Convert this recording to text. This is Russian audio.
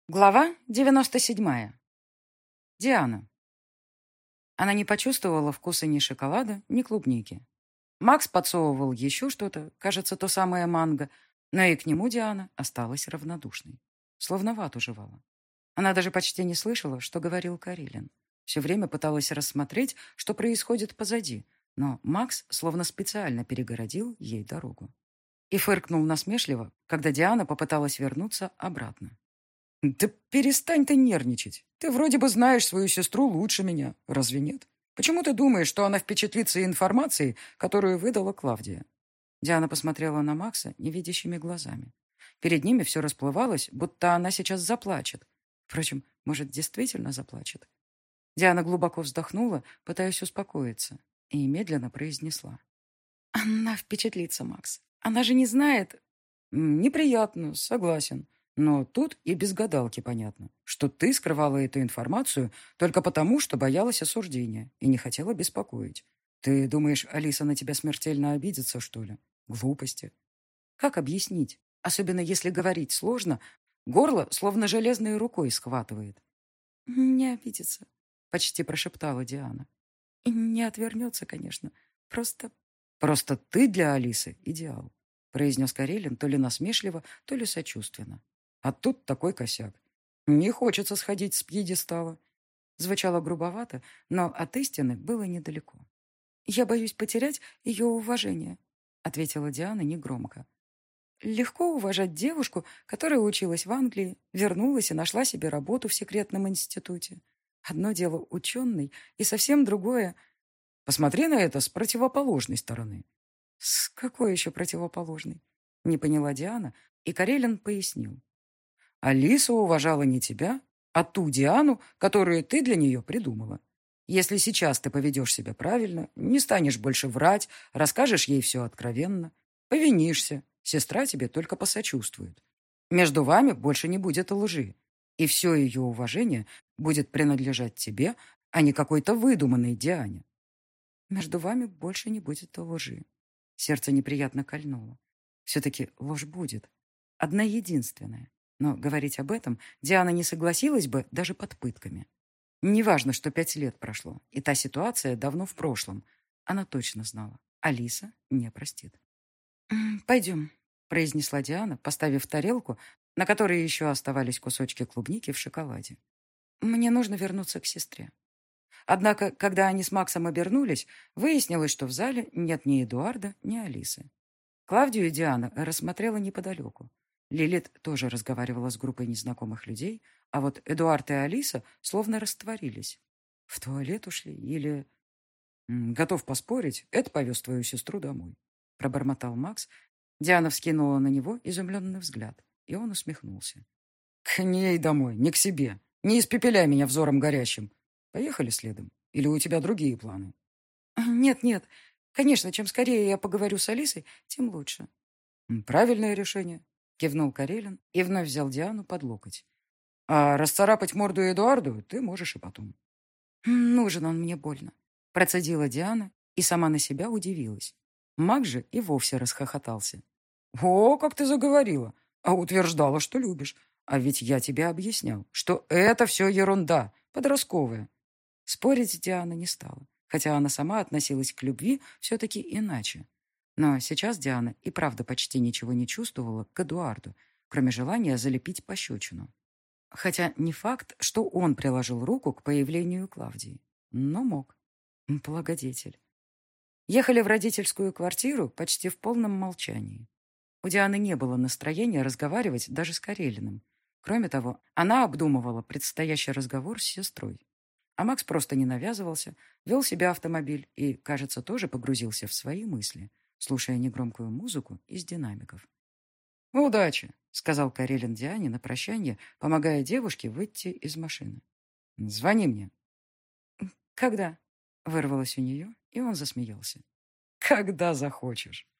Глава 97. Диана. Она не почувствовала вкуса ни шоколада, ни клубники. Макс подсовывал еще что-то, кажется, то самое манго, но и к нему Диана осталась равнодушной. Словно вату жевала. Она даже почти не слышала, что говорил Карелин. Все время пыталась рассмотреть, что происходит позади, но Макс словно специально перегородил ей дорогу. И фыркнул насмешливо, когда Диана попыталась вернуться обратно. «Да перестань ты нервничать. Ты вроде бы знаешь свою сестру лучше меня, разве нет? Почему ты думаешь, что она впечатлится информацией, которую выдала Клавдия?» Диана посмотрела на Макса невидящими глазами. Перед ними все расплывалось, будто она сейчас заплачет. Впрочем, может, действительно заплачет. Диана глубоко вздохнула, пытаясь успокоиться, и медленно произнесла. «Она впечатлится, Макс. Она же не знает...» «Неприятно, согласен. Но тут и без гадалки понятно, что ты скрывала эту информацию только потому, что боялась осуждения и не хотела беспокоить. Ты думаешь, Алиса на тебя смертельно обидится, что ли? Глупости. Как объяснить? Особенно если говорить сложно, горло словно железной рукой схватывает. «Не обидится», — почти прошептала Диана. «И не отвернется, конечно. Просто...» «Просто ты для Алисы идеал», — произнес Карелин то ли насмешливо, то ли сочувственно. А тут такой косяк. Не хочется сходить с пьедестала. Звучало грубовато, но от истины было недалеко. «Я боюсь потерять ее уважение», — ответила Диана негромко. «Легко уважать девушку, которая училась в Англии, вернулась и нашла себе работу в секретном институте. Одно дело ученый, и совсем другое... Посмотри на это с противоположной стороны». «С какой еще противоположной?» — не поняла Диана, и Карелин пояснил. Алиса уважала не тебя, а ту Диану, которую ты для нее придумала. Если сейчас ты поведешь себя правильно, не станешь больше врать, расскажешь ей все откровенно, повинишься, сестра тебе только посочувствует. Между вами больше не будет лжи, и все ее уважение будет принадлежать тебе, а не какой-то выдуманной Диане. Между вами больше не будет лжи. Сердце неприятно кольнуло. Все-таки ложь будет. Одна единственная. Но говорить об этом Диана не согласилась бы даже под пытками. Неважно, что 5 лет прошло, и та ситуация давно в прошлом. Она точно знала. Алиса не простит. «Пойдем», — произнесла Диана, поставив тарелку, на которой еще оставались кусочки клубники в шоколаде. «Мне нужно вернуться к сестре». Однако, когда они с Максом обернулись, выяснилось, что в зале нет ни Эдуарда, ни Алисы. Клавдию Диана рассмотрела неподалеку. Лилит тоже разговаривала с группой незнакомых людей, а вот Эдуард и Алиса словно растворились. В туалет ушли или... «Готов поспорить, это повез твою сестру домой», — пробормотал Макс. Диана вскинула на него изумленный взгляд, и он усмехнулся. «К ней домой, не к себе. Не испепеляй меня взором горящим. Поехали следом. Или у тебя другие планы?» «Нет, нет. Конечно, чем скорее я поговорю с Алисой, тем лучше». «Правильное решение», — кивнул Карелин и вновь взял Диану под локоть. «А расцарапать морду Эдуарду ты можешь и потом». «Нужен он мне больно», — процедила Диана и сама на себя удивилась. Маг же и вовсе расхохотался. «О, как ты заговорила! А утверждала, что любишь. А ведь я тебе объяснял, что это все ерунда, подростковая». Спорить Диана не стала, хотя она сама относилась к любви все-таки иначе. Но сейчас Диана и правда почти ничего не чувствовала к Эдуарду, кроме желания залепить пощечину. Хотя не факт, что он приложил руку к появлению Клавдии, но мог. Благодетель. Ехали в родительскую квартиру почти в полном молчании. У Дианы не было настроения разговаривать даже с Карелиным. Кроме того, она обдумывала предстоящий разговор с сестрой. А Макс просто не навязывался, вел себя автомобиль и, кажется, тоже погрузился в свои мысли, слушая негромкую музыку из динамиков. «Удачи», — сказал Карелин Диане на прощание, помогая девушке выйти из машины. «Звони мне». «Когда?» — вырвалось у нее, и он засмеялся. «Когда захочешь».